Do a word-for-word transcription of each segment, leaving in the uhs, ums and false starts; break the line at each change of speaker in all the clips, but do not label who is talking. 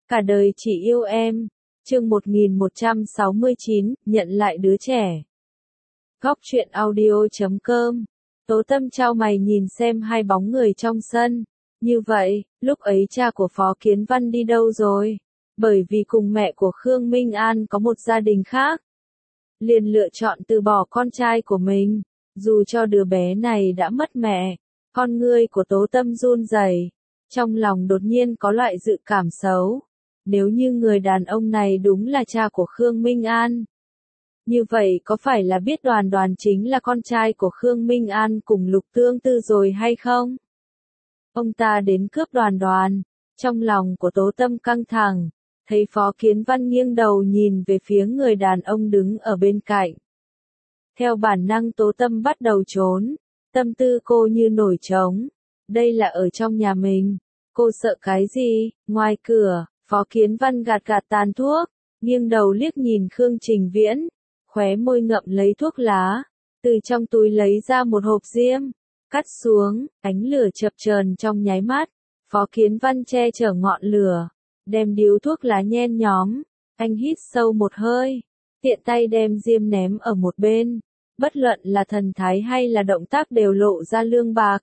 Cả đời chỉ yêu em. Chương một nghìn một trăm sáu mươi chín, nhận lại đứa trẻ. Góc truyện audio.com. Tố Tâm chau mày nhìn xem hai bóng người trong sân. Như vậy, lúc ấy cha của Phó Kiến Văn đi đâu rồi? Bởi vì cùng mẹ của Khương Minh An có một gia đình khác. Liền lựa chọn từ bỏ con trai của mình. Dù cho đứa bé này đã mất mẹ, con ngươi của Tố Tâm run rẩy, trong lòng đột nhiên có loại dự cảm xấu. Nếu như người đàn ông này đúng là cha của Khương Minh An, như vậy có phải là biết Đoàn Đoàn chính là con trai của Khương Minh An cùng Lục Tương Tư rồi hay không? Ông ta đến cướp Đoàn Đoàn, trong lòng của Tố Tâm căng thẳng, thấy Phó Kiến Văn nghiêng đầu nhìn về phía người đàn ông đứng ở bên cạnh. Theo bản năng Tố Tâm bắt đầu trốn, tâm tư cô như nổi trống. Đây là ở trong nhà mình, cô sợ cái gì? Ngoài cửa, Phó Kiến Văn gạt gạt tàn thuốc, nghiêng đầu liếc nhìn Khương Trình Viễn, khóe môi ngậm lấy thuốc lá, từ trong túi lấy ra một hộp diêm, cắt xuống, ánh lửa chập chờn trong nháy mắt. Phó Kiến Văn che chở ngọn lửa, đem điếu thuốc lá nhen nhóm, anh hít sâu một hơi, tiện tay đem diêm ném ở một bên. Bất luận là thần thái hay là động tác đều lộ ra lương bạc.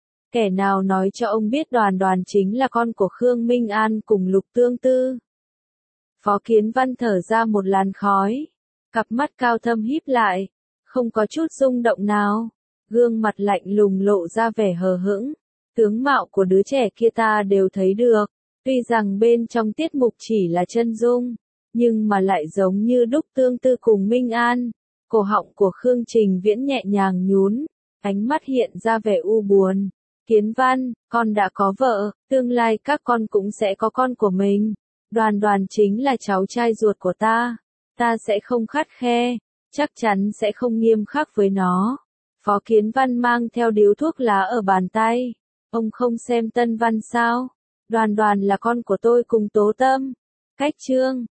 Kẻ nào nói cho ông biết Đoàn Đoàn chính là con của Khương Minh An cùng Lục Tương Tư? Phó Kiến Văn thở ra một làn khói, cặp mắt cao thâm híp lại, không có chút rung động nào, gương mặt lạnh lùng lộ ra vẻ hờ hững. Tướng mạo của đứa trẻ kia ta đều thấy được, tuy rằng bên trong tiết mục chỉ là chân dung, nhưng mà lại giống như đúc Tương Tư cùng Minh An. Cổ họng của Khương Trình Viễn nhẹ nhàng nhún, ánh mắt hiện ra vẻ u buồn. Kiến Văn, con đã có vợ, tương lai các con cũng sẽ có con của mình. Đoàn Đoàn chính là cháu trai ruột của ta, ta sẽ không khắt khe, chắc chắn sẽ không nghiêm khắc với nó. Phó Kiến Văn mang theo điếu thuốc lá ở bàn tay. Ông không xem Tân Văn sao? Đoàn Đoàn là con của tôi cùng Tố Tâm. Cách chương